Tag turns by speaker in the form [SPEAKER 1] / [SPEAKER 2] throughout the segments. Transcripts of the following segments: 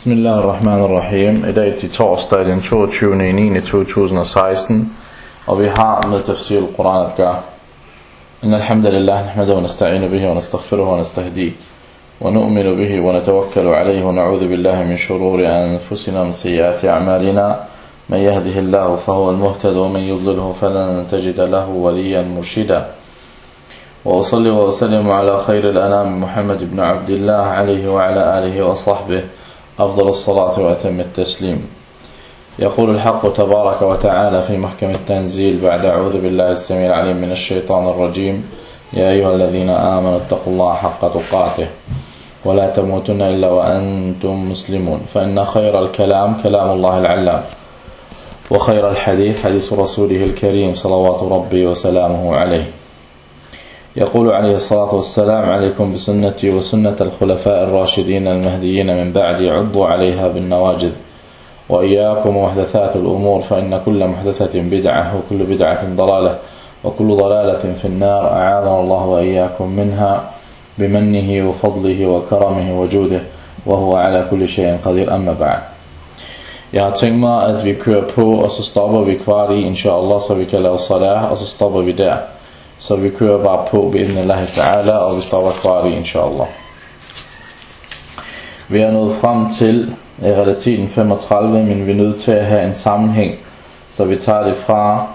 [SPEAKER 1] Bismillahirrahmanirrahim. I dag til torsdag den 22.9.2016, og vi har med tafsir al-Quran at gøre. Inna alhamdulillah, nahmadu wa nasta'inu bihi wa nastaghfiruhu wa nastahdi wa nu'minu bihi wa natawakkalu alayhi wa na'udhu billahi min shururi anfusina min sayyiati a'malina. Man yahdihillahu fahuwa al-muhtadi wa man yudlilhu falan tajida lahu waliyan murshida. وأصلي وأسلم على خير الأنام محمد بن عبد الله عليه وعلى آله وصحبه أفضل الصلاة وأتم التسليم. يقول الحق تبارك وتعالى في محكم التنزيل بعد أعوذ بالله السميع العليم من الشيطان الرجيم: يا أيها الذين آمنوا اتقوا الله حق تقاته ولا تموتن إلا وأنتم مسلمون، فإن خير الكلام كلام الله العلام، وخير الحديث حديث رسوله الكريم صلوات ربي وسلامه عليه. يقول عليه الصلاة والسلام: عليكم بسنتي وسنة الخلفاء الراشدين المهديين من بعد، عضوا عليها بالنواجذ، وإياكم ومحدثات الأمور، فإن كل محدثة بدعة وكل بدعة ضلالة وكل ضلالة في النار، أعاذنا الله وإياكم منها بمنه وفضله وكرمه وجوده، وهو على كل شيء قدير. أما بعد. Jeg har tænkt mig, at vi kører på, og så stopper vi kvart i, inshallah, så vi kan lave salah, og så stopper vi der. Så vi kører bare på bi'idhnillahi ta'ala, og vi stopper kvart i, inshallah. Vi er nået frem til realiteten 35, men vi er nødt til at have en sammenhæng. Så vi tager det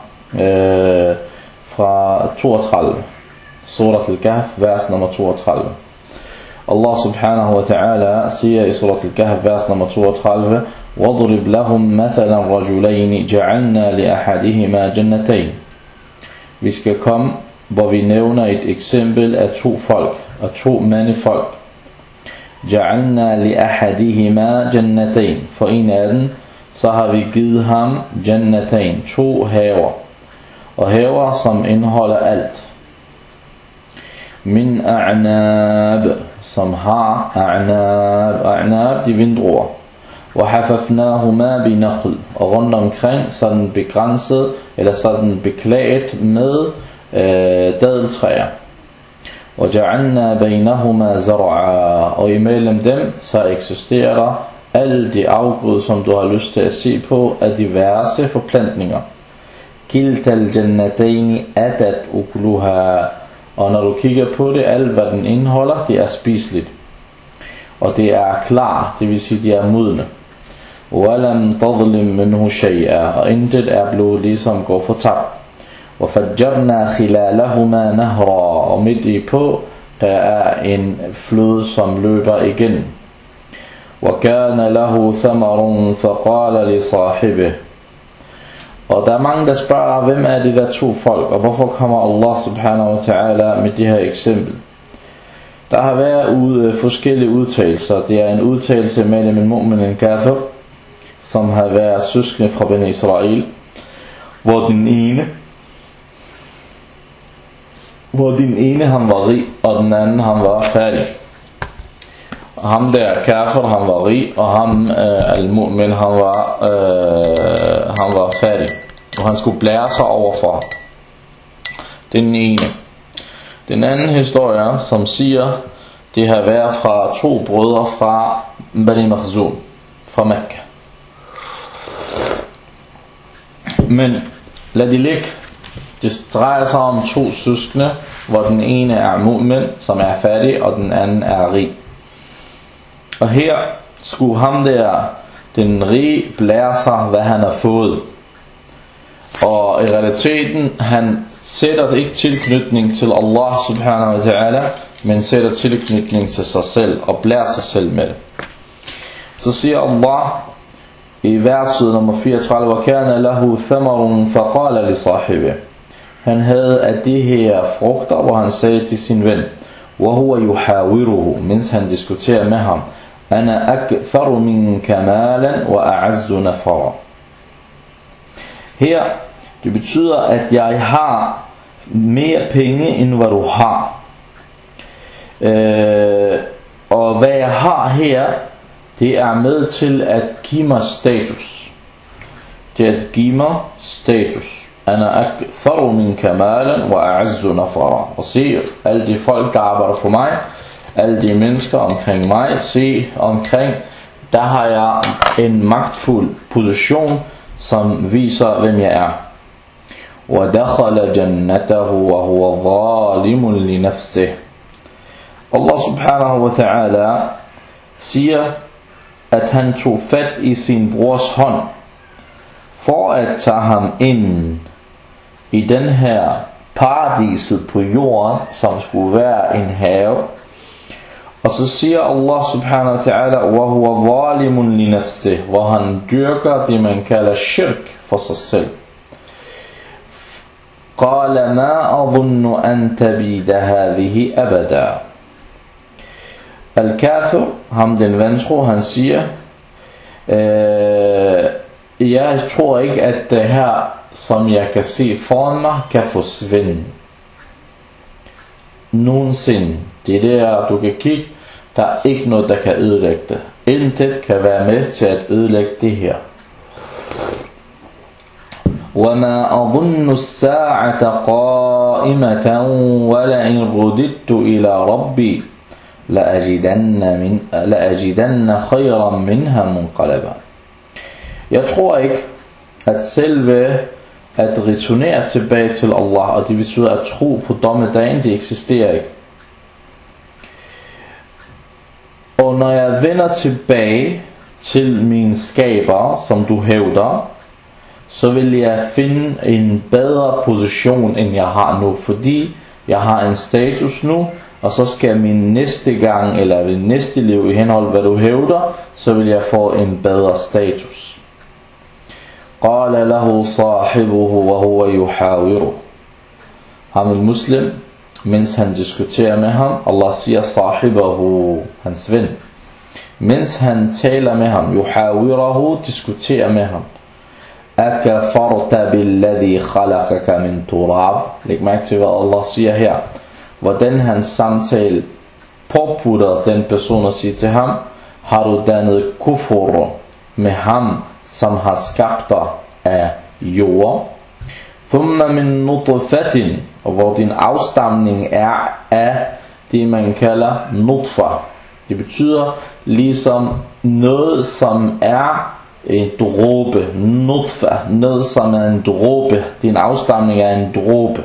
[SPEAKER 1] fra 32. Surat al-Kahf, vers nummer 32. Allah subhanahu wa ta'ala siger i Surat al-Kahf, vers nummer 32: وَضْرِبْ لَهُمْ مَثَلًا رَجُلَيْنِ جَعَلْنَا لِأَحَدِهِمَا جَنَّتَيْنِ. Vi skal komme, hvor vi nævner et eksempel af to folk, af to mandefolk. Ja'alna li ahadihima jannatain. For en af dem, så har vi givet ham jannatain, to haver. Og haver, som indeholder alt. Min a'nab, som har a'nab, de vindruer. Og hafafnahuma binakhl. Og rundt omkring, så er den begrænset, eller så er den beklaget med dadeltræer. Og ja'alna baynahuma zar'a. Og imellem dem så eksisterer der alle de afgrøder, som du har lyst til at se på, af diverse forplantninger. Kiltal jannatayn atat ukluha. Og når du kigger på det, alt hvad den indeholder, det er spiseligt. Og det er klar, det vil sige, de er modne. Walam tadlim minhu shay'a. Og intet er blevet ligesom går fortabt. وَفَجَّرْنَا خِلَالَهُمَا نَهْرًا. Og midt i på, der er en flod, som løber igen. وَكَانَ لَهُ ثَمَرٌ فَقَالَ لِصَاحِبِهِ. Og der er mange, der spørger, hvem er de der to folk, og hvorfor kommer Allah subhanahu wa ta'ala med de her eksempel. Der har været forskellige udtalelser. Det er en udtalelse mellem en mu'min og en kafir, som har været søskende fra Bani Israel, hvor den ene han var rig, og den anden han var fattig. Og ham der kafir, han var rig, og ham al-mu'min, han var fattig. Og han skulle blære sig over for ham. Den ene. Den anden historie, som siger, det har været fra to brødre fra Bani Makhzum, fra Mekka. Men lad de ligge. Det drejer sig om to søskende, hvor den ene er mu'min, som er fattig, og den anden er rig. Og her skulle ham der, den rige, blære sig, hvad han har fået. Og i realiteten, han sætter ikke tilknytning til Allah subhanahu wa ta'ala, men sætter tilknytning til sig selv, og blærer sig selv med det. Så siger Allah i verset nummer 34: وَكَانَ لَهُ ثَمَرٌ فَقَالَ لِصَاحِبِهِ. Han havde af de her frugter, hvor han sagde til sin ven, وَهُوَ يُحَاوِرُهُ, mens han diskuterer med ham, أَنَا أَكْثَرُ مِنْكَ مَالًا وَأَعَزُّ نَفَرًا. Her, det betyder, at jeg har mere penge, end hvad du har. Og hvad jeg har her, det er med til at give mig status. Det er at give mig status. أنا أكثر منك مالا وأعز نفرا. Og se, alle de folk, der arbejder for mig, alle de mennesker omkring mig, se omkring der har jeg en magtfuld position, som viser, hvem jeg er. وَدَخَلَ جَنَّتَهُ وَهُوَ ظَالِمٌ لِنَفْسِهِ. Allah subhanahu wa ta'ala siger, at han tog fat i sin brors hånd, for at tage ham ind i den her paradiset på jorden, som skulle være en have. Og så siger Allah subhanahu wa ta'ala, وَهُوَ ظَالِمٌ لِنَفْسِهِ, hvor han dyrker det, man kalder shirk for sig selv. قَالَ مَا أَظُنُّ أَن تَبِيدَ هَذِهِ أَبَدًا. Al-Kafir, ham den vantro, han siger, jeg tror ikke, at det her, som jeg kan se foran mig, kan forsvinde nogensinde. Det er der, du kan kigge, der er ikke noget, der kan ødelægge det. Intet kan være med til at ødelægge det her. وَمَا أَظُنُّ السَّاعَةَ قَائِمَةً وَلَئِنْ رُدِدتُّ إِلَى رَبِّي لَأَجِدَنَّ خَيْرًا مِنْهَا مُنْقَلَبًا. Jeg tror ikke, at selve at returnere tilbage til Allah, og det betyder at tro på dommedagen, det eksisterer ikke. Og når jeg vender tilbage til mine skaber, som du hævder, så vil jeg finde en bedre position, end jeg har nu, fordi jeg har en status nu, og så skal min næste gang, eller min næste liv i henhold hvad du hævder, så vil jeg få en bedre status. قال له صاحبه وهو يحاوره. Ham en muslim, mens han diskuterer med ham, Allah siger sahibahu, hans ven. Mens han taler med ham, yuhawirahu, diskuterer med ham. Akafarta billadhi khalaqaka min turab. Læg mærke til, hvad Allah siger her. Hvordan han samtale påputter den person og siger til ham, har du dannet kufur med ham, som har skabt dig af jord. Thumma min nutfatin, og hvor din afstamning er af det man kalder nutfa. Det betyder ligesom noget som er en dråbe, nutfa, noget som er en dråbe. Din afstamning er en dråbe.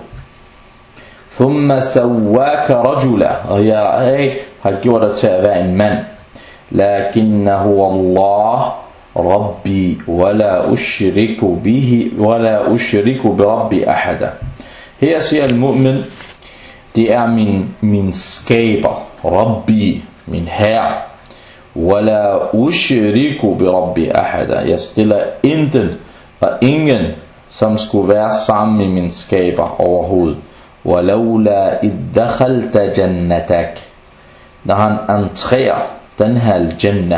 [SPEAKER 1] Thumma sawwaka rajula, og jeg har gjort dig til at være en mand. Lakinnahu Allah Rabbi, wala ushriku bi Rabbi ahada. Her siger al-mu'min, det er min skaber, Rabbi, min herre. Wala ushriku bi Rabbi ahada. Jeg stiller intet og ingen, som skulle være sammen med min skaber overhovedet. Walaula iddakhalta jannatak. Når han entrerer den her jannah,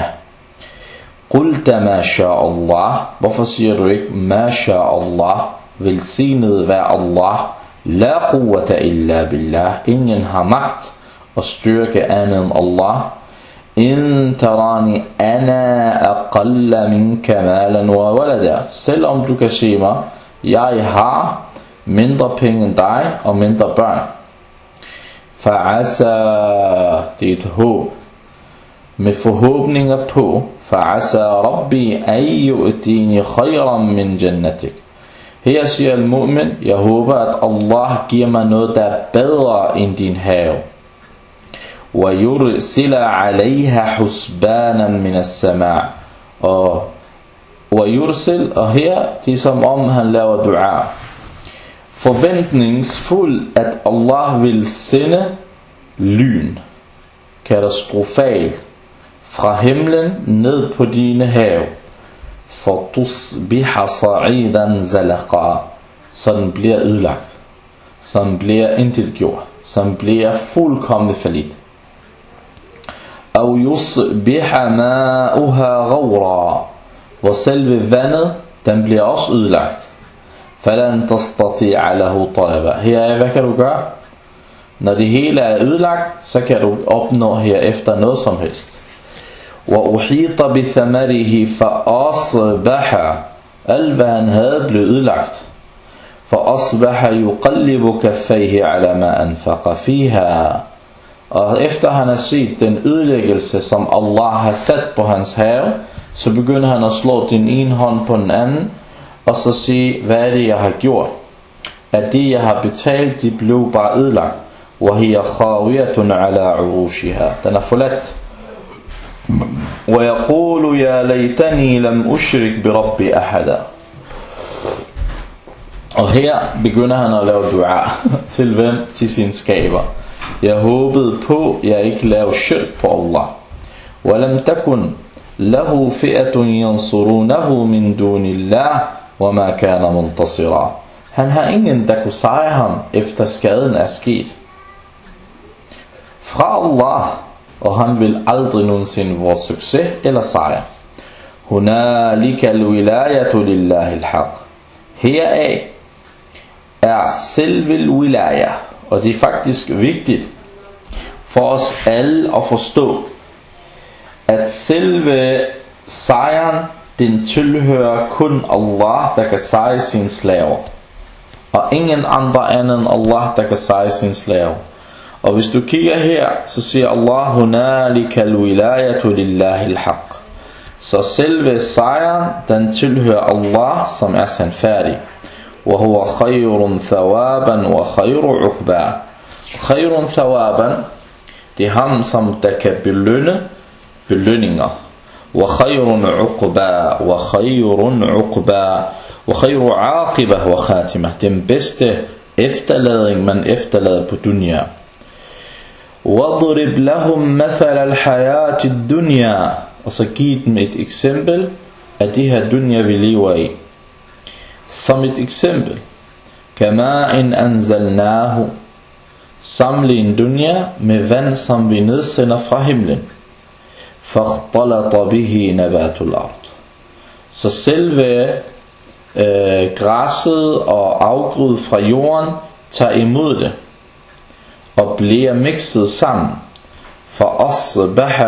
[SPEAKER 1] Qulta ma sha Allah. Hvorfor siger du ikke ma sha Allah? Velsignet være Allah. La quwwata illa billah. Ingen har magt og styrke andet end Allah. In tarani ana aqalla minka malan wa walada. Selvom du kan se mig, jeg har mindre penge end dig og mindre børn. Fa'asa, det er et håb med forhåbninger på. فَعَسَى رَبِّي أَن يُؤْتِينِ خَيْرًا مِنْ جَنَّتِكَ. Her siger al-mu'min, jeg håber at Allah giver mig noget der er bedre end din have. وَيُرْسِلَ عَلَيْهَا حُسْبَانًا مِنَ السَّمَاءِ. Og وَيُرْسِل, og her det er som om han laver dua. Forventningsfuld at Allah vil sende lyn, katastrofalt, fra himlen ned på dine hav. فَتُصْبِحَ صَعِيدًا زَلَقًا. Så den bliver ødelagt, som bliver intetgjort, som bliver fuldkommen fallit. أَوْ يُصْبِحَ مَاؤُهَا غَوْرًا. Hvor selve vandet, den bliver også ødelagt. فَلَنْ تَسْتَطِيعَ لَهُ طَلَبًا. Her hvad kan du gøre? Når det hele er ødelagt, så kan du opnå herefter noget som helst. وَأُحِيطَ بِثَمَرِهِ فَأَصْبَحَ. Alt hvad han havde blev ødelagt. فَأَصْبَحَ يُقَلِّبُ كَفَّيْهِ عَلَى مَا أَنْفَقَ فِيهَا. Og efter han har set den ødelæggelse, som Allah har sat på hans have, så begynder han at slå den ene hånd på den anden, og så sige, hvad er det jeg har gjort? At det jeg har betalt, de blev bare ødelagt. وَهِيَ خَاوِيَةٌ عَلَىٰ عُرُوشِهَا. Den er forladt. وَيَقُولُ يَا لَيْتَنِي لَمْ أُشْرِكْ بِرَبِّ أَحَدًا. Og her begynder han at lave dua. Til hvem? Til sin skaber. Jeg håbede på, jeg ikke lavede shirk på Allah. وَلَمْ تَكُنْ لَهُ فِئَةٌ يَنْصُرُونَهُ مِنْ دُونِ اللَّهِ وَمَا كَانَ مُنْتَصِرًا. Han har ingen, der kunne sejre ham, efter skaden er sket. Fra Allah, og han vil aldrig nogensinde vores succes eller sejr. هُنَالِكَ الْوِلَايَةُ لِلَّهِ الْحَقِّ. Heraf er selve wilaya, og det er faktisk vigtigt for os alle at forstå, at selve sejren, den tilhører kun Allah, der kan sejre sine slaver. Og ingen andre anden end Allah, der kan sejre sine slaver. Og hvis du kigger her, så siger Allah, هُنَالِكَ الْوِلَايَةُ لِلَّهِ الْحَقِّ. Så selve sejren, den tilhører Allah, som er sandfærdig. وَهُوَ خَيْرٌ ثَوَابًا وَخَيْرُ عُقْبًا. خَيْرٌ ثَوَابًا, det er ham, som der kan belønne belønninger. وَخَيْرٌ عُقْبًا وَخَيْرٌ عُقْبًا وَخَيْرُ عَاقِبَةٍ وَخَاتِمَةٍ. Den bedste efterladning, man efterlader på dunya. وَضْرِبْ لَهُمْ مَثَلَ الْحَيَاةِ الدُّنْيَا. Og så giv dem et eksempel af det her dunya, vi lever i. Som et eksempel, كَمَاءٍ أَنزَلْنَاهُ. Sammenlign dunya med vand, som vi nedsender fra himlen. فَاخْتَلَطَ بِهِ نَبَاتُ الْأَرْضِ. Så selve græsset og afgrød fra jorden tager imod det og bliver mixet sammen. فَأَصْبَحَ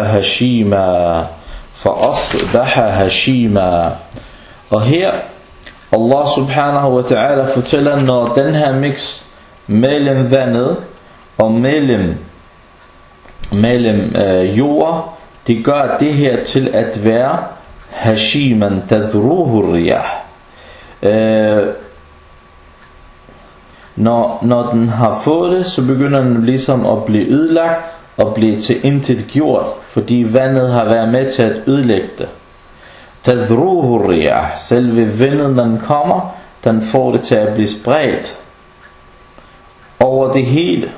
[SPEAKER 1] هَشِيمًا. Og her Allah subhanahu wa ta'ala fortæller, når den her mix mellem vandet og mellem jord, det gør det her til at være hashiman tadruhu riyah. Når den har fået det, så begynder den ligesom at blive ødelagt og blive til intet gjort, fordi vandet har været med til at ødelægge det. Tadruhu riyah, selve vinden, den kommer, den får det til at blive spredt over det hele.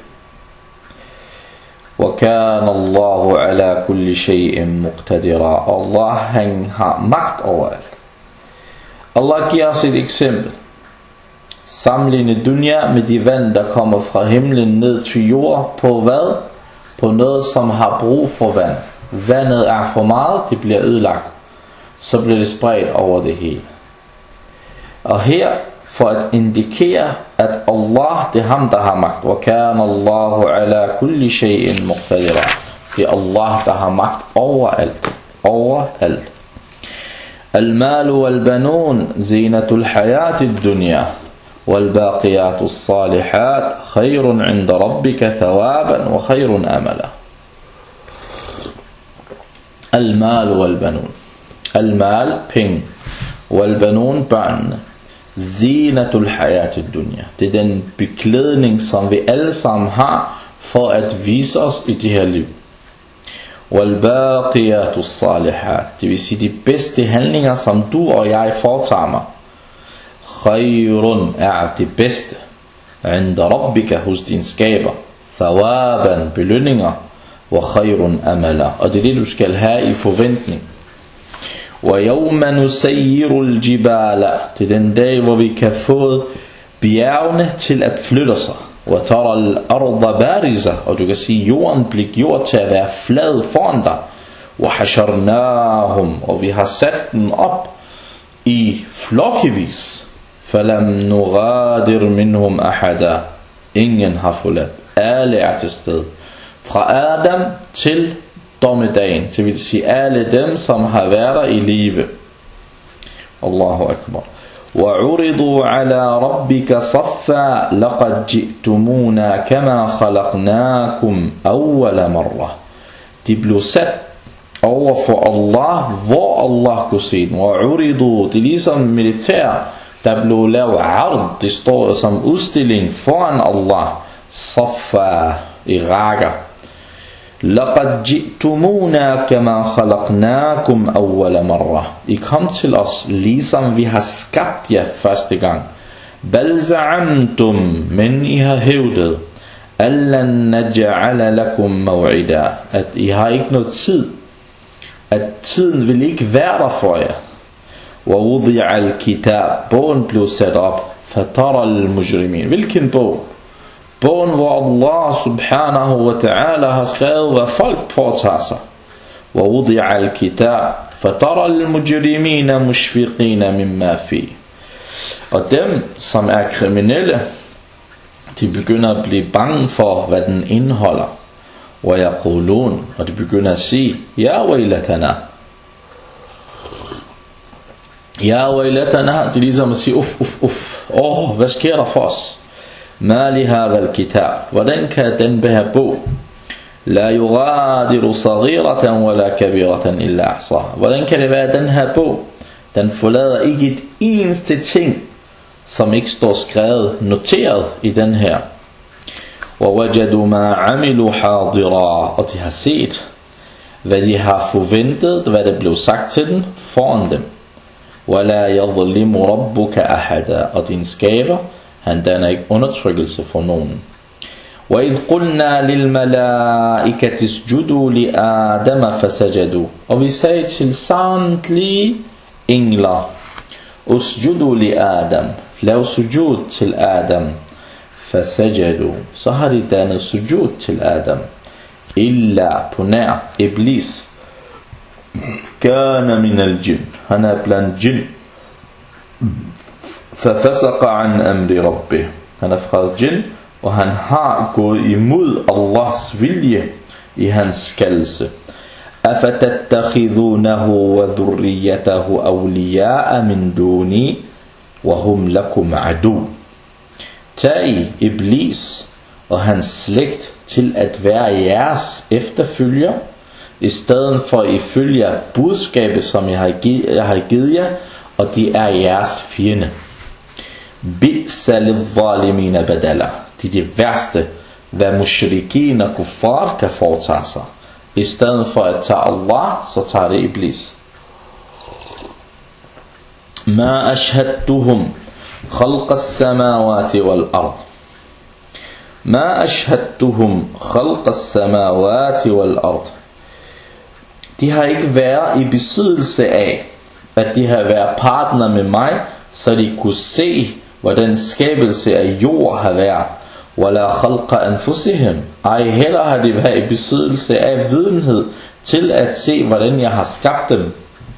[SPEAKER 1] وَكَانَ اللَّهُ عَلَى كُلِّ شَيْءٍ مُقْتَدِرًا. Allah, han har magt over alt. Allah giver os et eksempel. Sammenligne dunya med de vand, der kommer fra himlen ned til jord. På hvad? På noget, som har brug for vand. Vandet er for meget, det bliver ødelagt. Så bliver det spredt over det hele. Og her, for at indikere, at Allah, det er ham, der har magt. وَكَانَ اللَّهُ عَلَى كُلِّ شَيْءٍ مُقْتَدِرًا. Det er Allah, der har magt overalt. Overalt. الْمَالُ وَالْبَنُونَ زِينَةُ الْحَيَاةِ الدُّنْيَا وَالْبَاقِيَاتُ الصَّالِحَاتُ خَيْرٌ عِنْدَ رَبِّكَ ثَوَابًا وَخَيْرٌ أَمَلًا. الْمَالُ وَالْبَنُونَ. Al-mal, penge. Wal-banun, børnene. Zinatul hayatid dunya. Det er den beklædning, som vi alle sammen har, for at vise os i det her liv. Wal-baqiyatus salihat. Det vil sige de bedste handlinger, som du og jeg foretager mig. Khayrun er det bedste. Inda rabbika, hos din skaber. Thawaban, belønninger. Wa khayrun amala. Og det er det, du skal have i forventning. وَيَوْمَ نُسَيِّرُ الْجِبَالَ. Det er den dag, hvor vi kan få bjergene til at flytte sig. وَتَرَى الْأَرْضَ بَارِزَةً. Og du kan sige, jorden bliver gjort til at være flad foran dig. وَحَشَرْنَاهُمْ. Og vi har sat den op i flokkevis. فَلَمْ نُغَادِرْ مِنْهُمْ أَحَدًا. Ingen har forladt. Alle er til stede. Fra Adam til dommedagen, det vil sige alle dem, som har været der i live. Allahu akbar. وعرضوا على ربك صفا لقد جئتمونا كما خلقناكم أول مرة. De blev sat over for Allah, hvor Allah kunne se dem. وعرضوا, det er ligesom militær, der blev lavet ard, det står som udstilling foran Allah. Safa, i rækker. لقد جئتمونا كما خلقناكم أول مرة. I kom til os, ligesom vi har skabt jer første gang. بل زعمتم, men I har hævdet. ألن نجعل لكم موعدا, at I har ikke noget tid. At tiden vil ikke være der for jer. ووضع الكتاب, bogen blev sat op. فترى المجرمين, hvilken bog? Bogen, hvor Allah subhanahu wa ta'ala har skrevet, hvad folk påtager sig. ووضع الكتاب فترى المجرمين مشفقين مما فيه. Og dem, som er kriminelle, de begynder at blive bange for, hvad den indeholder. ويقولون, og de begynder at sige, Ja waylatana. Ja waylatana, det er ligesom at sige, hvad sker der for os? ما لهذا الكتاب, hvordan kan den her bog? لا يغادر صغيرة ولا كبيرة إلا أحصاها. Hvordan kan det være, den her bog, den forlader ikke et eneste ting, som ikke står skrevet, noteret i den her. ووجدوا ما عملوا حاضرا, og de har set, hvad de har forventet, hvad der blev sagt til dem, foran dem. ولا يظلم ربك أحدا, og din skaber, han danner ikke undertrykkelse for nogen. وَإِذْ قُلْنَا لِلْمَلَائِكَةِ اسْجُدُوا لِآدَمَ فَسَجَدُوا. Og vi sagde til samtlige engler, usjudu li Adam, lav sujud til Adam. فَسَجَدُوا, så har de dannet sujud til Adam. Illa, på nær, Iblis. كَانَ مِنَ الْجِنِّ, han er blandt jinn. فَفَسَقَ عَنْ أَمْرِ رَبِّهِ, han er fra jinn, og han har gået imod Allahs vilje i hans kaldelse. أَفَتَتَّخِذُونَهُ وَذُرِّيَّتَهُ أَوْلِيَاءَ مِنْ دُونِي وَهُمْ لَكُمْ عَدُوٌّ. Tag I Iblis og hans slægt til at være jeres efterfølger, i stedet for at I følger budskabet, som jeg har givet jer, og de er jeres fjende. Bi'sa lil-zalimina badala, det er det værste, hvad mushrikin og kuffar kan foretage sig. I stedet for at tage Allah, så tager det Iblis. Ma ashhadtuhum khalqa as-samawati wal-ard. Ma ashhadtuhum khalqa as-samawati wal-ard. De har ikke været i besiddelse af, at de har været partner med mig, så de kunne se, hvordan skabelse af jord har været. Wala khalqa anfusihim, ej heller har de været i besiddelse af videnhed til at se, hvordan jeg har skabt dem.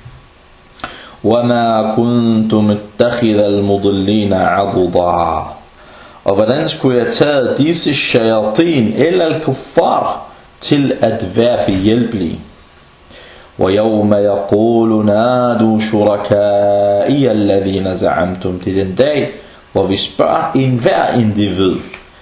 [SPEAKER 1] Wama kuntum ittakhidha al-mudillina aduda. Og hvordan skulle jeg tage disse shayatin eller al-kuffar til at være behjælpelige? وَيَوْمَ يَقُولُ نَادُوا شُرَكَائِيَ الَّذِينَ زَعَمْتُمْ. Det er den dag, hvor vi spørger enhver individ,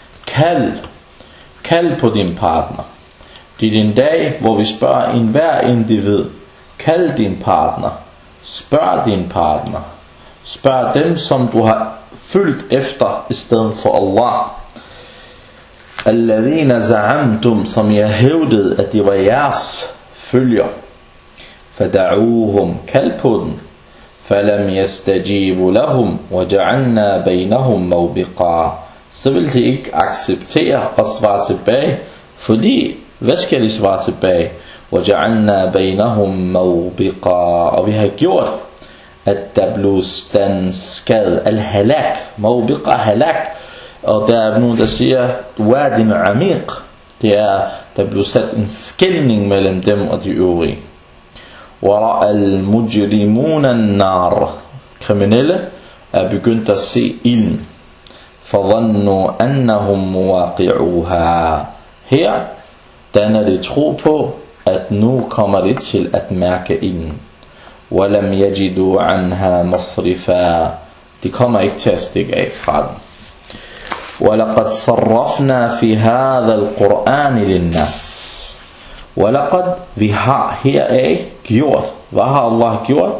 [SPEAKER 1] kald på din partner. Det er den dag, hvor vi spørger enhver individ, kald din partner, spørg din partner, spørg dem, som du har fulgt efter i stedet for Allah. الَّذِينَ زَعَمْتُمْ, som jeg hævdede, at de var jeres følger. فدعوهم, kald på dem. فلم يستجيبوا لهم وجعلنا بينهم موبقا. Så vil de ikke acceptere og svare tilbage, fordi hvad skal de svare tilbage? وجعلنا بينهم موبقا, og vi har gjort at der blev standskad al-halak, موبقا halak, og der er nogen der siger wadin amiq, det er der blev sat en skelning mellem dem og de øvrige. وَرَأَ الْمُجْرِمُونَ النَّارِ, kriminelle er begyndt at se ilden. فَظَنُّوا أَنَّهُمْ مُوَاقِعُوهَا, her danner det tro på, at nu kommer det til at mærke ilden. وَلَمْ يَجِدُوا عَنْهَا مَصْرِفًا, De kommer ikke til at stikke af fra den. وَلَقَدْ صَرَّفْنَا فِي هَذَا الْقُرْآنِ لِلنَّاسِ. وَلَقَدْ, vi har heraf gjort. Hvad har Allah gjort?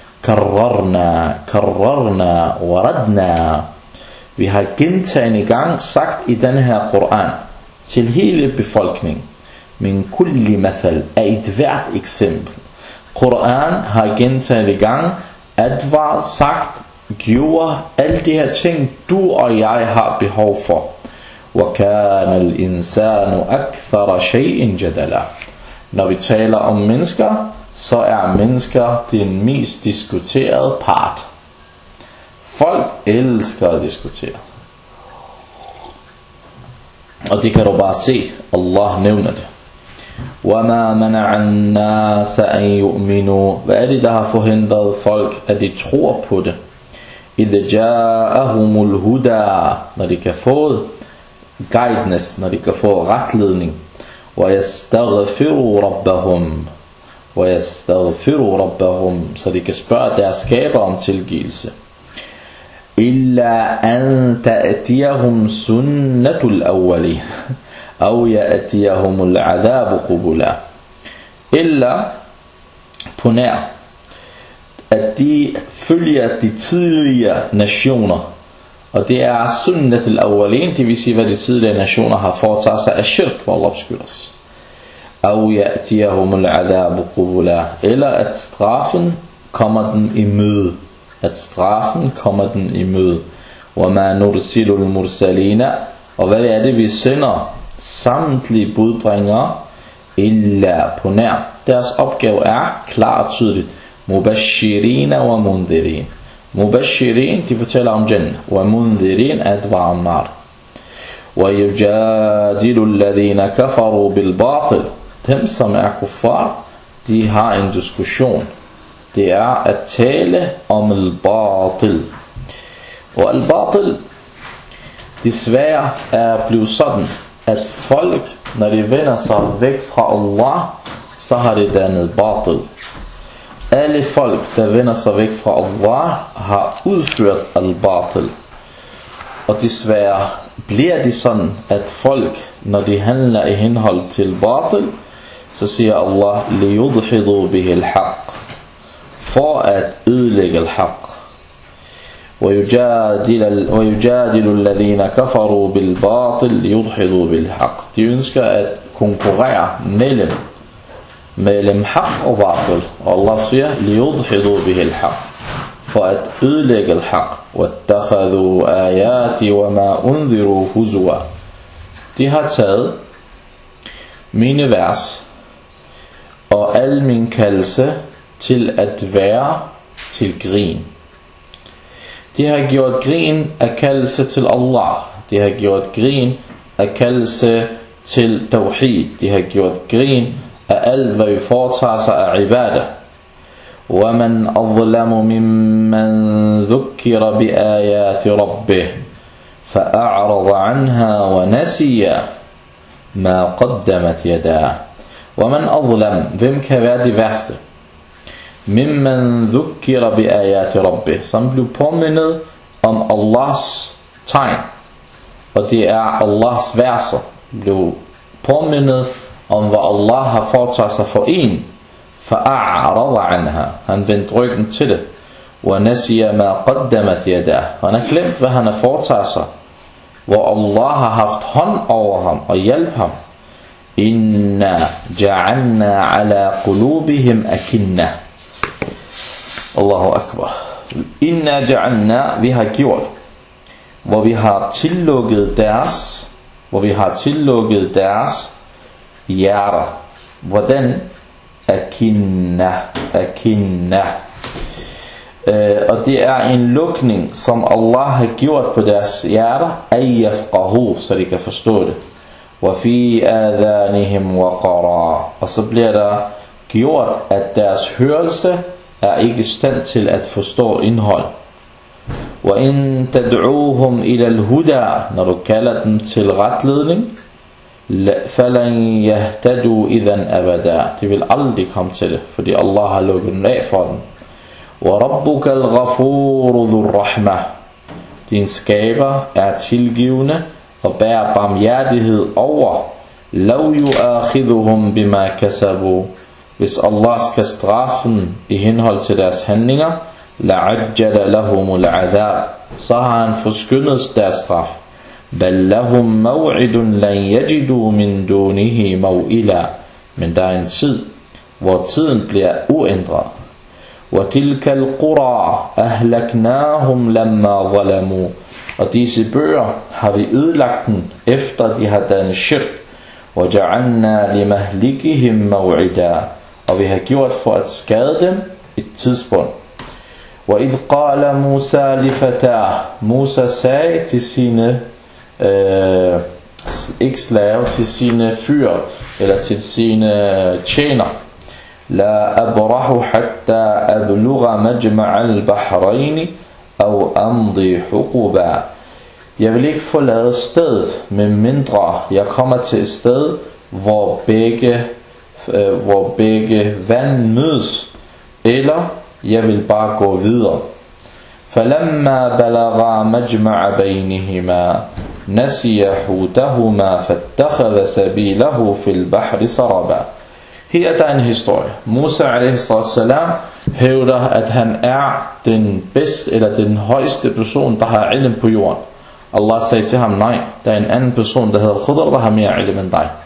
[SPEAKER 1] Karrarna waradna. Vi har gentagne gang sagt i den her Koran til hele befolkningen. Min kulli mathal, af et hvert eksempel. Koran har gentagne gang advaret, sagt, gjorde alle de her ting, du og jeg har behov for. وَكَانَ الْإِنسَانُ أَكْثَرَ شَيْءٍ جَدَلًا. Når vi taler om mennesker, så er mennesker den mest diskuterede part. Folk elsker at diskutere. Og det kan du bare se, Allah nævner det. وَمَا مَنَعَ النَّاسَ أَن يُؤْمِنُوا. Hvad er det, der har forhindret folk, at de tror på det? إِذْ جَاءَهُمُ الْهُدَى. Når de kan få guidance, når de kan få retledning. وَيَسْتَغْفِرُوا رَبَّهُمْ. Så de kan spørge deres skaber om tilgivelse. إِلَّا أَن تَأْتِيَهُمْ سُنَّةُ الْأَوَّلِينَ أَوْ يَأْتِيَهُمُ الْعَذَابُ قُبُلًا. Eller på nær, at de følger de tidligere nationer. Og det er sunnat al-awwalin, det vil sige, hvad de tidligere nationer har foretaget sig af shirk, hvor Allah beskytter os. أَوْ يَأْتِيَهُمُ الْعَذَابُ قُبُلًا. Eller at straffen kommer den i møde. وَمَا نُرْسِلُ الْمُرْسَلِينَ. Og hvad er det, vi sender? Samtlige budbringere, illa på nær. Deres opgave er klart og tydeligt. Mubashirina wa mundhirin. Mubashirin, de fortæller om Jannah. Wa mundhirin, advarer om nar. Wa yujadilu alladhina kafaru bil batil. Dem som er kuffar, de har en diskussion. Det er at tale om al-batil. Og al-batil, desværre er blevet sådan, at folk, når de vender sig væk fra Allah, så har det dannet batil. Alle folk, der vender sig væk fra Allah, har udført al-batil. Og desværre bliver det sådan, at folk, når de handler i henhold til batil, så siger Allah, لِيُضْحِضُوا بِهِ الْحَقِّ. For at ødelægge al-haq. وَيُجَادِلُ الَّذِينَ كَفَرُوا بِالْبَاطِلِ لِيُضْحِضُوا بِالْحَقِّ. De ønsker at konkurrere mellem haq og batil. Og Allah siger, لِيُضْحِضُوا بِهِ الْحَقِّ. For at ødelægge al-haq. وَاتَّخَذُوا آيَاتِ وَمَا أُنذِرُوا هُزُوًا. De har taget mine vers og al min kaldelse til at være til grin. De har gjort grin af kaldelse til Allah. De har gjort grin af kaldelse til tawhid. De har gjort grin af alt, hvad vi foretager sig af ibadah. وَمَنْ أَظْلَمُ مِمَّنْ ذُكِّرَ بِآيَاتِ رَبِّهِ فَأَعْرَضَ عَنْهَا وَنَسِيَ مَا قَدَّمَتْ يَدَاهُ. وَمَنْ أَظْلَمُ, hvem kan være det værste? Mimman dhukkira bi ayati rabbih, som blev påmindet om Allahs tegn, og det er Allahs verser, blev påmindet om hvad Allah har foretaget sig for en, fa'a'rada anha, han vendte ryggen til det, wa nasiya ma qaddamat yadah, han har glemt hvad han har foretaget sig, hvor Allah har haft hånd over ham og hjælp ham. Inna ja'alna ala qulubihim akinna. Allahu akbar. Inna ja'alna, vi har gjort, hvor vi har tillukket deres hjerter. Hvordan? Akinna. Og det er en lukning, som Allah har gjort på deres hjerter, ayyafqahu, så de kan forstå det. Wa fi adhanihim waqara. Og så bliver der gjort, at deres hørelse er ikke i stand til at forstå indhold. Wa in tad'uuhum ila al-huda, når du kalder dem til retledning, falan yahtadu idhan abada, de vil aldrig komme til det, fordi Allah har lukket den af for dem. وَرَبُّكَ الْغَفُورُ ذُو الرَّحْمَةِ. Din skaber er tilgivende og bærer barmhjertighed over. لَوْ يُؤَاخِذُهُمْ بِمَا كَسَبُوا. Hvis Allah skal straffe dem i henhold til deres handlinger, لَعَجَّلَ لَهُمُ الْعَذَابِ. Så har han forskyndet deres straf. بَلْ لَهُمْ مَوْعِدٌ لَنْ يَجِدُوا مِنْ دُونِهِ مَوْئِلًا. Men der er en tid, hvor tiden bliver uændret. وَتِلْكَ الْقُرَى أَهْلَكْنَاهُمْ لَمَّا ظَلَمُوا. Og disse bøger har vi ødelagt dem, efter de har dannet shirk. وَجَعَلْنَا لِمَهْلِكِهِمْ مَوْعِدًا. Og vi har gjort for at skade dem et tidspunkt. وَإِذْ قَالَ مُوسَى لِفَتَاهُ. Musa sagde til sine ikke slave, til sine fyr eller til sine tjener: لا أبرح حتى أبلغ مجمع البحرين أو أمضي حقوبا. Jeg vil ikke forlade stedet, med mindre jeg kommer til et sted, hvor begge vand mødes, eller jeg vil bare gå videre. فَلَمَّا بَلَغَا مَجْمَعَ بَيْنِهِمَا نَسِيَ حُوتَهُمَا فَاتَّخَذَ سَبِيلَهُ فِي الْبَحْرِ سَرَبًا. Her er der en historie. Musa a.s. hævder, at han er den bedste eller den højeste person, der har ilm på jorden. Allah sagde til ham: nej, der er en anden person, der hedder Khidr, der har mere ilm end dig.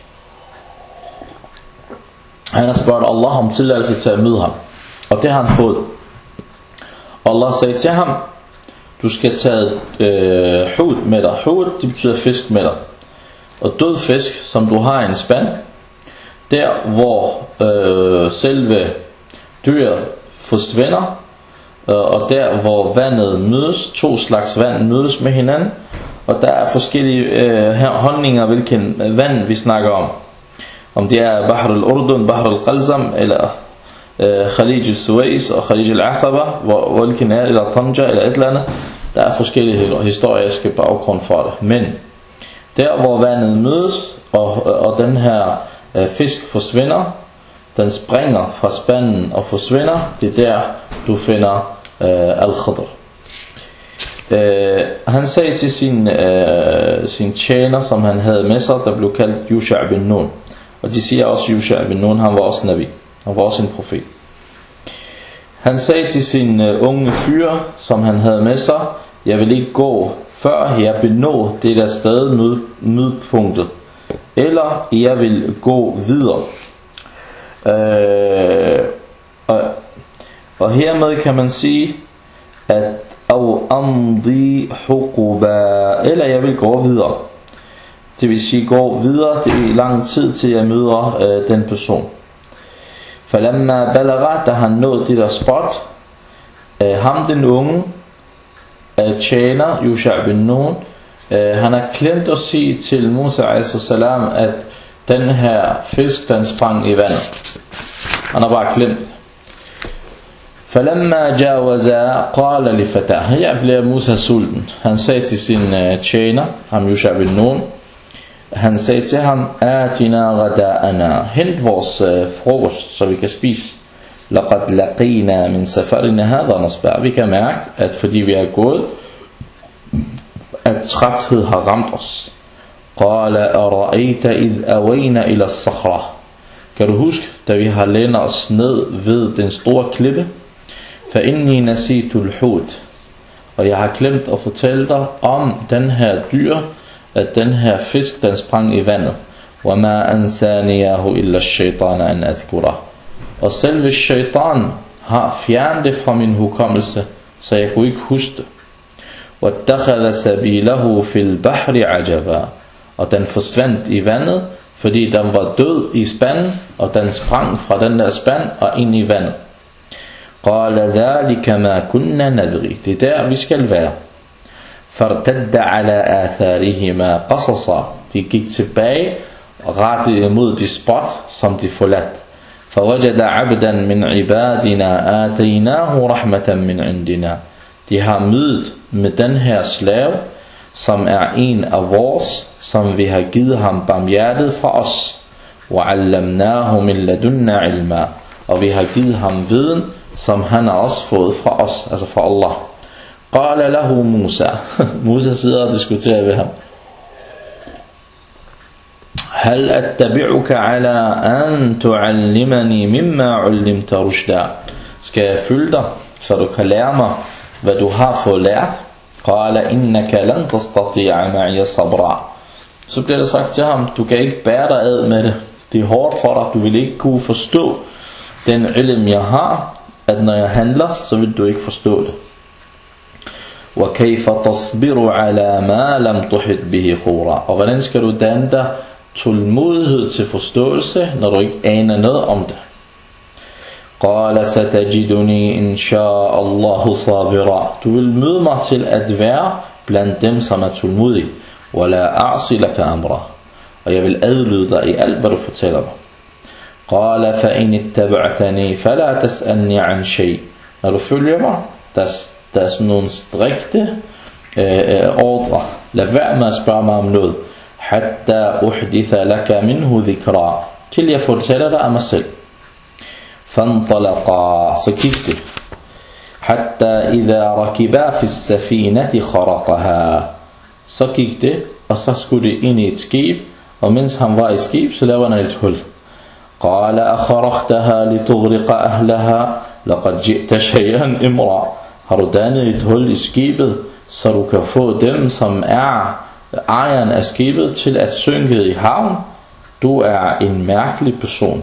[SPEAKER 1] Han har spurgt Allah om tilladelse til at møde ham, og det har han fået. Allah sagde til ham: du skal tage hud med dig. Hud, det betyder fisk med dig. Og død fisk, som du har i en spand, der hvor selve dyret forsvinder, og der hvor vandet mødes, to slags vand mødes med hinanden, og der er forskellige holdninger, hvilken vand vi snakker om. Om det er Bahr al-Urdun, Bahr al-Qalzam, eller Khalij al-Suwais og Khalij al-Aqaba, hvilken er, eller Tanja, eller et eller andet. Der er forskellige historiske baggrund for det. Men der hvor vandet mødes, og den her fisk forsvinder, den springer fra spanden og forsvinder, det er der du finder Al-Khidr. Han sagde til sin tjener, som han havde med sig, der blev kaldt Yusha' bin Nun. Og de siger også, Yusha' bin Nun, han var også nabi, han var også en profet. Han sagde til sin unge fyr, som han havde med sig: jeg vil ikke gå, før jeg benår det der sted mødepunktet, eller jeg vil gå videre. Og hermed kan man sige, at au amdi huquba, eller jeg vil gå videre. Det vil sige gå videre, det er lang tid til jeg møder den person. Falamma balagha, da han nåede det der spot, ham den unge tjener, Yusha' bin Nun, han har glemt at sige til Musa a.s. at den her fisk, den sprang i vandet. Han har bare glemt. فَلَمَّا جَاوَزَا قَالَ لِفَتَاهُ. Her bliver Musa sulten. Han sagde til sin tjener, ham Yusha' bin Nun, han sagde til ham: آتنا غداءنا. Hent vores frokost, så vi kan spise. لَقَدْ لَقِينَا مِنْ سَفَرِنَا هَذَا نَصْبًا. Vi kan mærke, at fordi vi er gået, at træthed har ramt os. قَالَ أَرَأَيْتَ إِذْ أَوَيْنَا إِلَى الصَّخْرَةِ. Kan du huske, da vi har lænet os ned ved den store klippe? فَإِنِّي نَسِيتُ الْحُوتِ. Og jeg har glemt at fortælle dig om den her dyr, at den her fisk, den sprang i vandet. وَمَا أَنْسَانِيَهُ إِلَّا الشَّيْطَانَ أَنْ أَذْكُرَهُ. Og selve shaitan har fjernet det fra min hukommelse, så jeg kunne ikke huske det. وَاتَّخَذَ سَبِيلَهُ فِي الْبَحْرِ عَجَبًا. Og den forsvandt i vandet, fordi den var død i spanden, og den sprang fra den der spand og ind i vandet. قَالَ ذَلِكَ مَا كُنَّا نَبْغِي. Det er der vi skal være. فَارْتَدَّ عَلَى آثَارِهِمَا قَصَصًا. De gik tilbage og rettede imod de spot, som de forladt. فَوَجَدَ عَبْدًا مِنْ عِبَادِنَا آتَيْنَاهُ رَحْمَةً مِنْ عِنْدِنَا. De har mødt med den her slave, som er en af vores, som vi har givet ham barmhjertet fra os. وَعَلَّمْنَاهُ مِنْ لَدُنَّا عِلْمًا. Og vi har givet ham viden som han har også fået fra os, altså fra Allah. Qala lahu Musa. Musa sidder og diskuterer ved ham. Hal attabi'uka ala an tu'allimani mimma 'ullimta rushda. Skal jeg følge dig, så du kan lære mig, hvad du har fået lært? Qala innaka lan tastati'a ma'iya sabra. Så bliver det sagt til ham, du kan ikke bære dig ad med det. Det er hårdt for dig, du vil ikke kunne forstå den ilm jeg har, at når jeg handler, så vil du ikke forstå det. Wa kayfa tasbiru ala ma lam tuhit bihi khura. Og hvordan skal du danne dig tålmodighed til forståelse, når du ikke aner noget om det? Qala satajiduni insha Allah sabira. Du vil møde mig til at være blandt dem, som er tålmodige. Wala a'si laka amra. Og jeg vil adlyde dig i alt, hvad du fortæller mig. Qala fa in ittaba'tani fala tas'alni an shay. Når du følger mig, der er sådan nogle strikte ordre. Lad være med at spørge mig om noget. Hatta uhditha laka minhu dhikra. Til jeg fortæller dig af mig selv. Fantalaqa. Så gik det. Hatta idha rakiba fi as-safinati kharaqaha. Så gik det, og så skulle det ind i et skib, og mens han var i skib, så lavede han et hul. Qala akharaqtaha litughriqa ahlaha laqad ji'ta shay'an imra. Har du dannet et hul i skibet, så du kan få dem, som er ejeren af skibet, til at synke i havn? Du er en mærkelig person.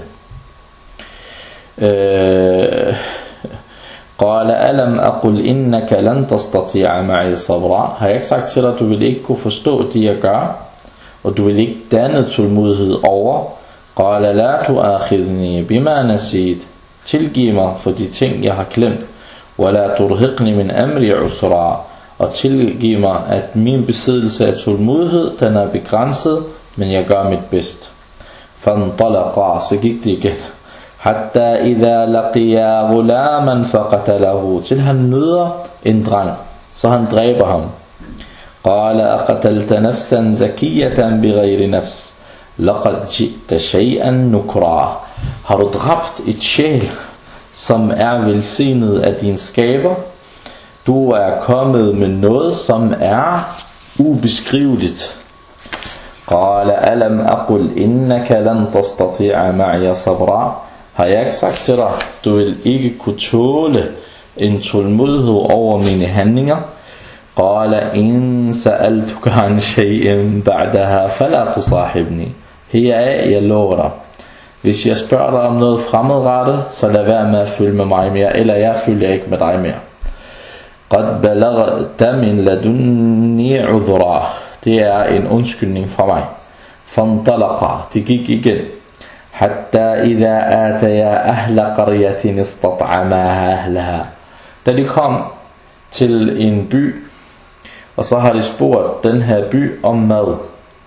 [SPEAKER 1] Qala alam aqul innaka lan tastati'a ma'i sabra. Har jeg ikke sagt til dig, at du vil ikke kunne forstå det jeg gør, og du vil ikke danne tålmodighed over? Qala la tu'akhidni bima nasit. Tilgiv mig for de ting jeg har glemt. Wala turhiqni min amri usra. Og tilgiv mig, at min besiddelse af tålmodighed, den er begrænset, men jeg gør mit bedst. Fantalaqa. Så gik det igen. Hatta idha laqiya ghulaman faqatalahu. Til han møder en dreng, så han dræber ham. Qala aqatalta nafsan zakiyatan bighayri nafs laqad ji'ta shay'an nukra. Har du dræbt et sjæl, som er velsignet af din skaber? Du er kommet med noget, som er ubeskriveligt. Qala alam aqul innaka lan tastati'a ma'iya sabra. Har jeg ikke sagt til dig, du vil ikke kunne tåle en tålmodighed over mine handlinger? Qala in sa'altuka an shay'in ba'daha fala tusahibni. Heraf, jeg lover dig. Hvis jeg spørger dig om noget fremadrettet, så lad være med at følge med mig mere, eller jeg følger ikke med dig mere. Qad balagta min ladunni udhra. Det er en undskyldning fra mig. Fantalaqa. Det gik igen. Hatta idha ataya ahla qaryatin istat'amaha ahlaha. Da de kom til en by, og så har de spurgt den her by om mad.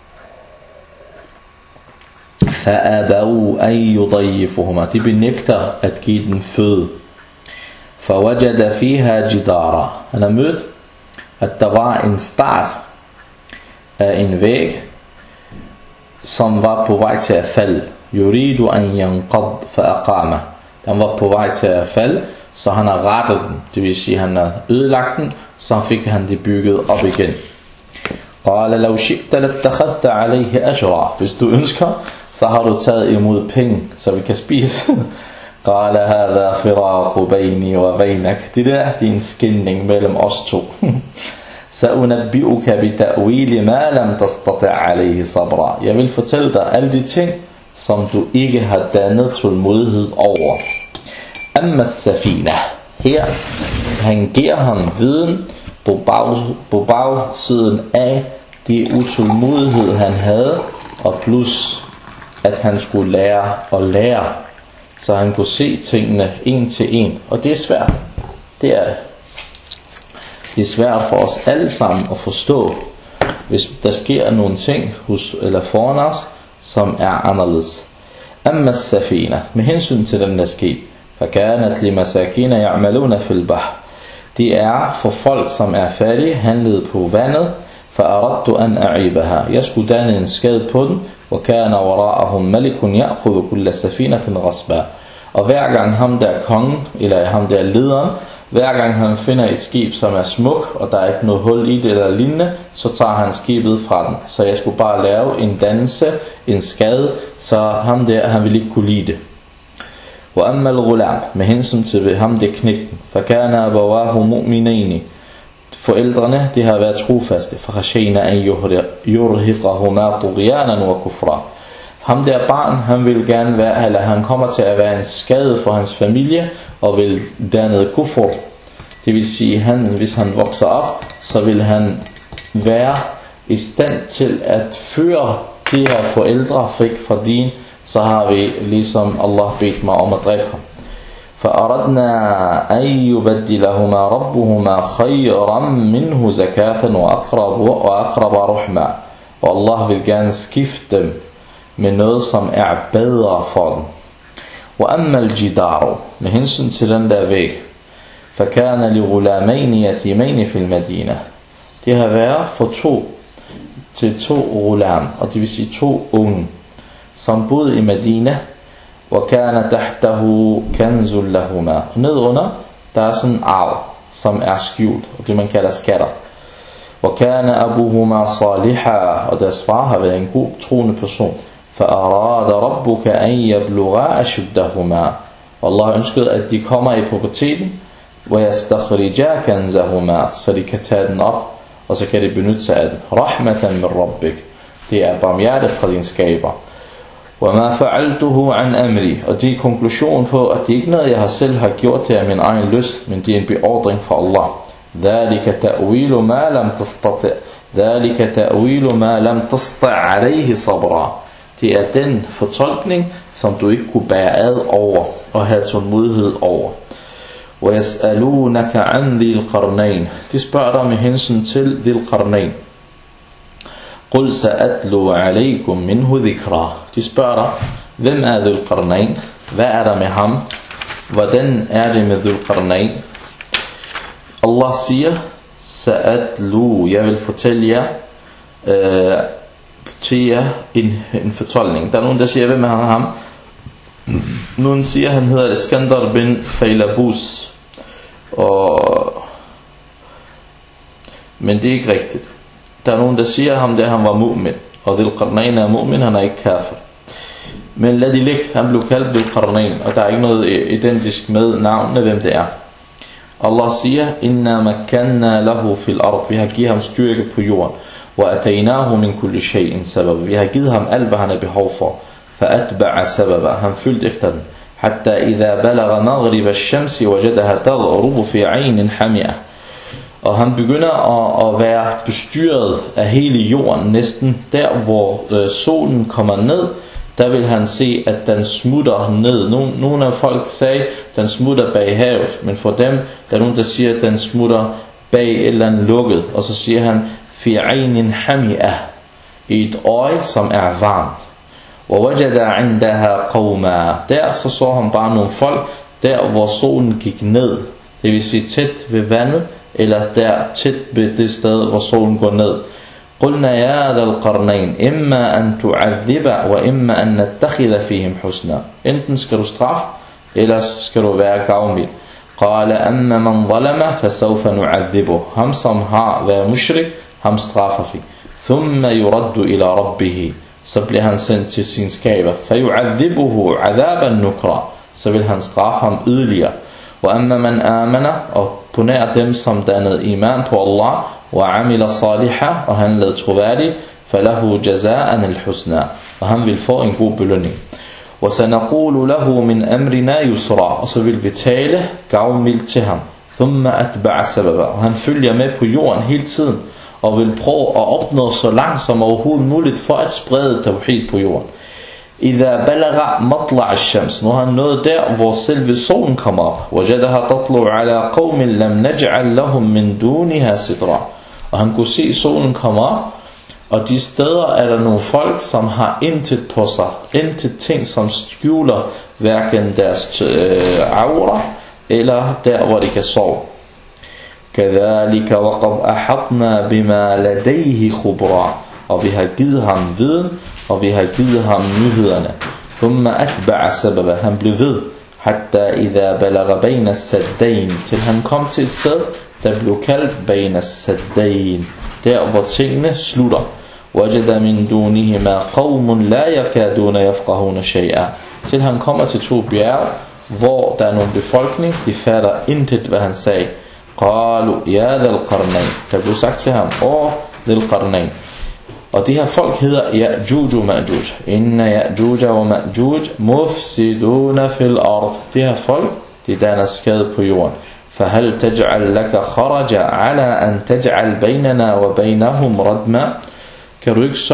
[SPEAKER 1] Fa'abaw an yudayifuhuma. De benægter at give den føde. Fawajada fiha jidara. Han har mødt, at der var en start af en væg, som var på vej til at falde. Yuridu an yanqad fa'aqama. Den var på vej til at falde, så han har rettet den. Det vil sige, han har ødelagt den, så fik han det bygget op igen. Qala law shi'ta lattakhadhta alayhi ajra. Hvis du ønsker, så har du taget imod penge, så vi kan spise. Qala hadha firaqu bayni wa baynak. Det der, det er en skilning mellem os to. Sa'unabbi'uka bi ta'wili ma lam tastati' alayhi sabra. Jeg vil fortælle dig alle de ting, som du ikke har dannet tålmodighed over. Amma safina. Her, han giver ham viden på bagsiden af det utålmodighed han havde, og plus at han skulle lære at lære, så han kunne se tingene en til en. Og det er svært. Det er svært for os alle sammen at forstå, hvis der sker nogle ting foran os, som er anderledes. Amma safina. Med hensyn til den der skib. فَكَانَتْ لِمَسَاكِينَ يَعْمَلُونَ فِي الْبَحْرِ. Det er for folk, som er fattige, handlede på vandet. فَأَرَدْتُ أَنْ أَعِيبَهَا. Jeg skulle danne en skade på den. وَكَانَ وَرَاءَهُمْ مَلِكٌ يَأْخُذُ كُلَّ سَفِينَةٍ غَصْبًا. Og hver gang ham der kongen, eller ham der lederen, hver gang han finder et skib, som er smuk, og der er ikke noget hul i det eller lignende, så tager han skibet fra den. Så jeg skulle bare lave en dannelse, en skade, så ham der, han ville ikke kunne lide det. Og amma al-ghulam, med hensyn til ham der knægten, fakana abawahu mu'minaini, forældrene, de har været trofaste, fakhashayna an yurhiqahuma tughyanan wa kufra. Ham der barn, han vil gerne være, eller han kommer til at være en skade for hans familie, og vil dernede kufr. Det vil sige, hvis han vokser op, så vil han være i stand til at føre de her forældre fik fra din, så har vi ligesom Allah bedt mig om at dræbe ham. فأردنا أن يبدلهما ربهما خيرا منه زكاة وأقرب رحمة. Og Allah vil gerne skifte dem med noget, som er bedre for dem. وأما الجدار, med hensyn til den der væg, فكان لغلامين يتيمين في المدينة. Det har været for to gulam, og det vil sige 2 unge, som boede i Medina. وكان تحته كنز لهما. Og nedunder, der er sådan en arv, som er skjult, og det man kalder skatter. وكان أبوهما صالحا, og deres far har været en god troende person. فأراد ربك أن يبلغا أشدهما. Allah ønskede, at de kommer i puberteten, ويستخرجا كنزهما, så de kan tage den op, og så kan de benytte sig af den. رحمة من ربك, det er barmhjertet fra din skaber. وما فعلته عن أمري, og det er konklusion på, at det ikke noget, jeg har selv har gjort det af min egen lyst, men det er en beordring fra Allah. ذلك تأويل ما لم تستطع ذلك تأويل ما لم تستطع عليه صبرا. Det er den fortolkning, som du ikke kunne bære ad over og have tålmodighed over. ويسألونك عن ذي القرنين. De spørger dig med hensyn til ذي القرنين. قل سأتلو عليكم منه ذكرا. De spørger dig, hvem er ذي القرنين? Hvad er der med ham? Hvordan er det med ذي القرنين? Allah siger, Sa'atlu, jeg vil fortælle jer til jer en fortolkning. Der er nogen, der siger, hvem er ham? Nogen siger, han hedder Iskandar bin Failabus. Men det er ikke rigtigt. Der er nogen, der siger ham, der han var mu'min. Og Dhul Qarnayn er mu'min, han er ikke kafir. Men lad de ligge, han blev kaldt Dhul Qarnayn, og der er ikke noget identisk med navnet, hvem det er. Allah siger, Inna makkanna lahu fil ard, vi har givet ham styrke på jorden. Wa ataynahu min kulli shay'in sabab, vi har givet ham alt, hvad han har behov for. Fa atba'a sababa, han fyldte efter den. Hatta idha balagha maghrib ash-shamsi wajadaha taghrubu fi 'aynin hami'ah. Og han begynder at være bestyret af hele jorden, næsten der hvor solen kommer ned, der vil han se, at den smutter ned. Nogle af folk sagde, at den smutter bag havet, men for dem, der er nogen, der siger, at den smutter bag et eller andet lukket. Og så siger han, fi 'aynin hami'ah, i et øje, som er varmt. Og wajada 'indaha qawma, der så han bare nogle folk, der hvor solen gik ned, det vil sige tæt ved vandet, eller der tæt ved det sted, hvor solen går ned. قلنا يا ذا القرنين إما أن تعذب وإما أن نتخذ فيهم حسنا. Enten skal du straffe, eller skal du være gavmild. قال أما من ظلم فسوف نعذبه. Ham som har været mushrik, ham straffer vi. ثم يرد إلى ربه, så bliver han sendt til sin skaber. فيعذبه عذابا نكرا, så vil han straffe ham yderligere. وأما من آمن, og på nær dem som dannede iman på Allah, وعمل صالحا, og han led troværdig, فله جزاء الحسنى, og han vil få en god belønning. وسنقول له من أمرنا يسرا, og så vil vi tale gavmildt til ham. ثم أتبع سببا, og han følger med på jorden hele tiden, og vil prøve at opnå så langt som overhovedet muligt for at sprede tawhid på jorden. إذا بلغ مطلع الشمس, når han nåede der hvor selve solen kommer op, وجدها تطلع على قوم لم نجعل لهم من دونها سترا, og han kunne se solen komme op, og de steder er der nogle folk som har intet på sig, intet ting som skjuler hverken deres aura eller der hvor de kan sove. كذلك وقد أحطنا بما لديه خبرا, og vi har givet ham viden, og vi har givet ham nyhederne. ثم أتبع سببا, han blev ved, Hatta idha balagha bayna as-saddayn, til han kom til et sted, der blev kaldt bayna as-saddayn, der hvor tingene slutter. Wajada min dunihima qawmun la yakaduna yafqahuna shay'a, til han kommer til to bjerge, hvor der er nogle befolkning, de fatter intet hvad han sagde. Qalu ya dhal qarnayn, der blev sagt til ham, dhal qarnayn. Og de her folk hedder Ya'juj og Ma'juj. Inna Ya'juj og Ma'juj mufsiduna fil ard. De her folk, de danner skade på jorden. Fahal taj'al laka kharaja ala an taj'al baynana wa baynahum radma. Kan du ikke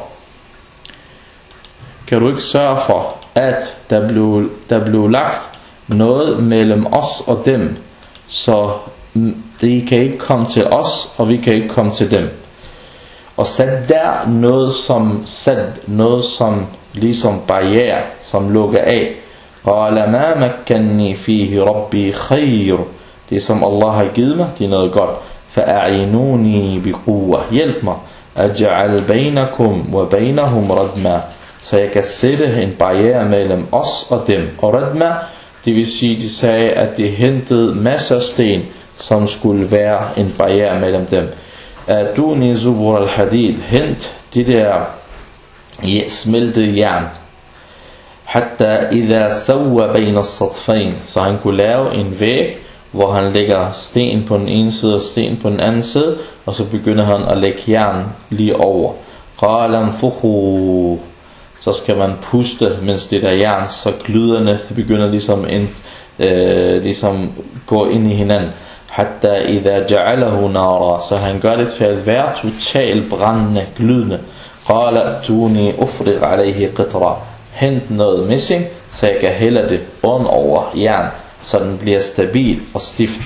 [SPEAKER 1] sørge for, at der blev lagt noget mellem os og dem, så de kan ikke komme til os, og vi kan ikke komme til dem. Og sat der noget som ligesom barriere, som lukker af. Qala ma makkanni fihi rabbi khair. Det som Allah har givet mig, det er noget godt. Fa'a'inuni biquwwa, hjælp mig. Aj'al bainakum wa bainahum radma, så jeg kan sætte en barriere mellem os og dem. Og radma, det vil sige, de sagde, at de hentede masser af sten, som skulle være en barriere mellem dem. Aduni zubur al-hadid, hent de der smeltede jern. Hatta idha sawwa bayna as-satfayn, så han kunne lave en væg, hvor han lægger sten på den ene side og sten på den anden side, og så begynder han at lægge jern lige over. Qala anfukhu, så skal man puste, mens det der jern, så glyderne, det begynder ligesom gå ind i hinanden. Hatta idha ja'alahu nara, så han gør det til at være totalt brændende, glydende. Qala tuni ufrig alayhi qitra, hent noget messing, så jeg kan hælde det over jern, så den bliver stabil og stift.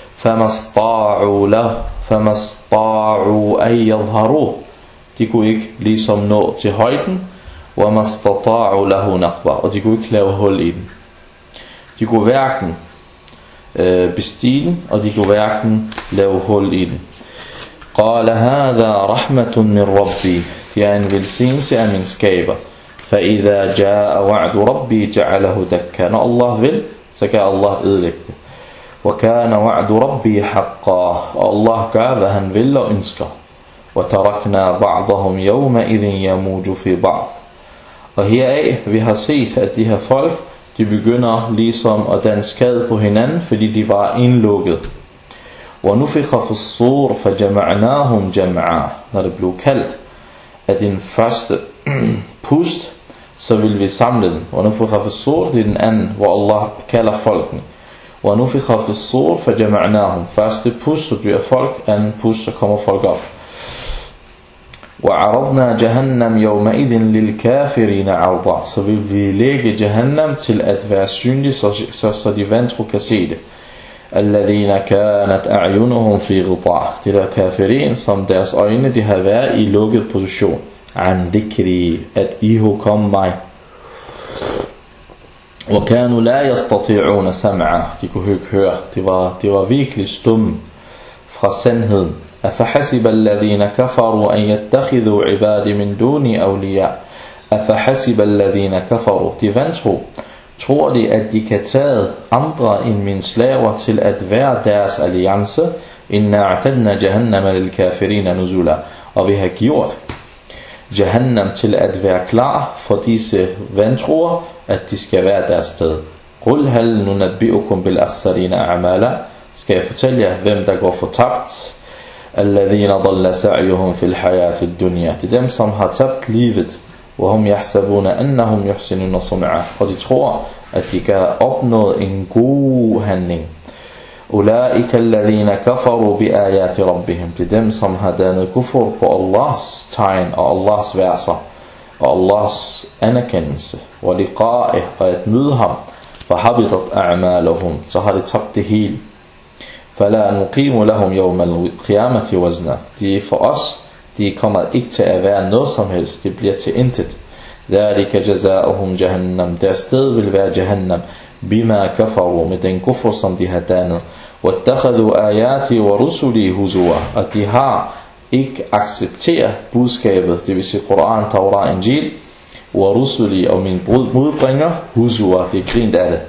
[SPEAKER 1] Famasta'u ay yadharu, de kunne ikke ligesom nå til højden. Wamastata'u lahu naqba, og de kunne ikke lave hul i den. De kunne hverken bestige den, og de kunne hverken lave hul i den. Qala hadha rahmatun min rabbi, det er en velsignelse af min skaber. فإذا جاء وعد ربي جعله دكا, når Allah vil, så kan Allah ødelægge det. وكان وعد ربي حقا, og Allah gør hvad han vil og ønsker. وتركنا بعضهم يومئذ يموج في بعض, og heraf vi har set at de her folk, de begynder ligesom at danne skade på hinanden, fordi de var indlukket. وَنُفِخَ فِي الصُّورِ فَجَمَعْنَاهُمْ جَمْعًا, når det blev kaldt af din første pust, så vil vi samle den. وَنُفِخَ فِي الصُّورِ, det er den anden, hvor Allah kalder folkene. وَنُفِخَ فِي الصُّورِ فَجَمَعْنَاهُمْ, første pust, så bliver folk, anden pust, så kommer folk op. وَعَرَضْنَا جَهَنَّمْ يَوْمَئِذٍ لِلْكَافِرِينَ عَرْضًا, så vil vi lægge Jahannam til at være synlig, så de vantro kan se det. الَّذِينَ كَانَتْ أَعْيُنُهُمْ فِي غِطَاءٍ, det der kafirin, som deres øjne, de har været i lukket position. عَنْ ذِكْرِي, at ihukom mig. وَكَانُوا لَا يَسْتَطِيعُونَ سَمْعًا, de kunne ikke høre, det var virkelig stumme fra sandheden. أَفَحَسِبَ الَّذِينَ كَفَرُوا أَنْ يَتَّخِذُوا عِبَادِ مِنْ دُونِ أَوْلِيَاءَ أَفَحَسِبَ الَّذِينَ كَفَرُوا, de vantro, tror de at de kan tage andre end mine slaver til at være deres alliance. إِنَّا أَعْتَدْنَا جَهَنَّمَ لِلْكَافِرِينَ نُزُولًا, og vi har gjort Jahannam til at være klar for disse vantroer, at de skal være deres sted. قُلْ هَلْ نُنَبِّئُكُمْ بِالْأَخْسَرِينَ أَعْمَالًا, skal jeg fortælle jer hvem der går fortabt? الَّذِينَ ضَلَّ سَعْيُهُمْ فِي الْحَيَاةِ الدُّنْيَا, det er dem som har tabt livet. وَهُمْ يَحْسَبُونَ أَنَّهُمْ يُحْسِنُونَ صُنْعًا, og de tror at de kan opnå en god handling. أُولَئِكَ الَّذِينَ كَفَرُوا بِآيَاتِ رَبِّهِمْ, det er dem som har dannet kufur på Allahs tegn og Allahs verser og Allahs anerkendelse, وَلِقَائِهِ, og at møde ham. فَحَبِطَتْ أَعْمَالُهُمْ, så har de tabt det hele. فَلَا نُقِيمُ لَهُمْ يَوْمَ الْقِيَامَةِ وَزْنًا, de for os, de kommer ikke til at være noget som helst, det bliver til intet. ذَلِكَ جَزَاؤُهُمْ جَهَنَّمْ, deres sted vil være Jahannam, بِمَا كَفَرُوا, med den kufr som de har dannet. وَاتَّخَذُوا آيَاتِي وَرُسُلِي هُزُوًا, og de har ikke accepteret budskabet, det vil sige Koran, Taura, Injil, وَرُسُلِي, og min budbringer, هُزُوًا, det er grint af det.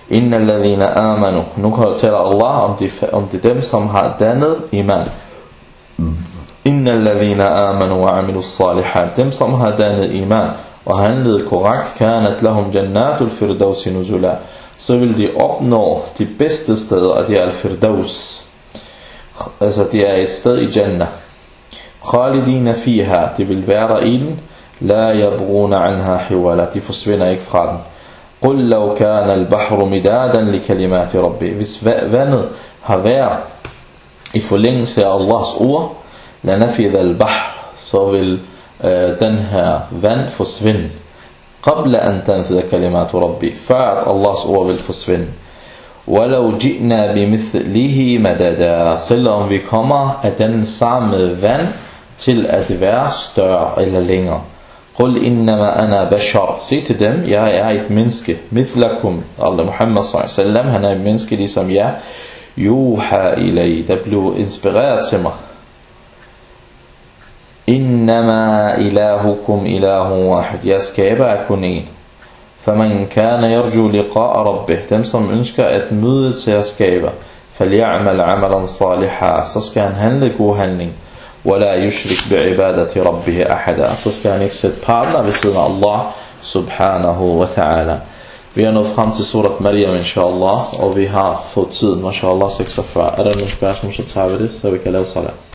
[SPEAKER 1] Inna alladhina amanu. Nu taler Allah om de dem, som har dannet iman. Inna alladhina amanu wa amilus salihat. Dem, som har dannet iman og handlet korrekt, kanat lahum jannatul firdausi nuzula. Så vil de opnå de bedste steder, og det er al-firdaus. Altså det er et sted i Jannah. Khalidina fiha. De vil være der i den. La yabghuna anha hiwala. De forsvinder ikke fra den. Qul law kana al-bahru midadan li kalimati rabbi. Hvis vandet har været i forlængelse af Allahs ord, la nafidha al-bahr, så vil den her vand forsvinde. Qabla an tanfidha kalimatu rabbi. Før at Allahs ord vil forsvinde. Walau ji'na bimithlihi madada. Selvom vi kommer af den samme vand til at være større eller længere. Qul innama ana bashar. Sig til dem, jeg er et menneske. Mithlakum. Allah Muhammad sallallahu alaihi wasallam, han er et menneske ligesom jeg. Yuha ilay. Der blev inspireret til mig. Innama ilahukum ilahun wahid. Jeg skaber er kun en. Faman kana yarju liqa'a rabbih. Dem som ønsker at møde til at skabe. Falyamal amalan saliha. Så skal han handle god handling. ولا يشرك بعبادة ربه أحدا. Så skal han ikke sætte partner ved siden af Allah subhanahu wa ta'ala. Vi er nået frem til surat Maryam inshallah, og vi har fået tiden, mashallah, 46. Er der nogle spørgsmål, så tager vi det, så vi kan lave salat.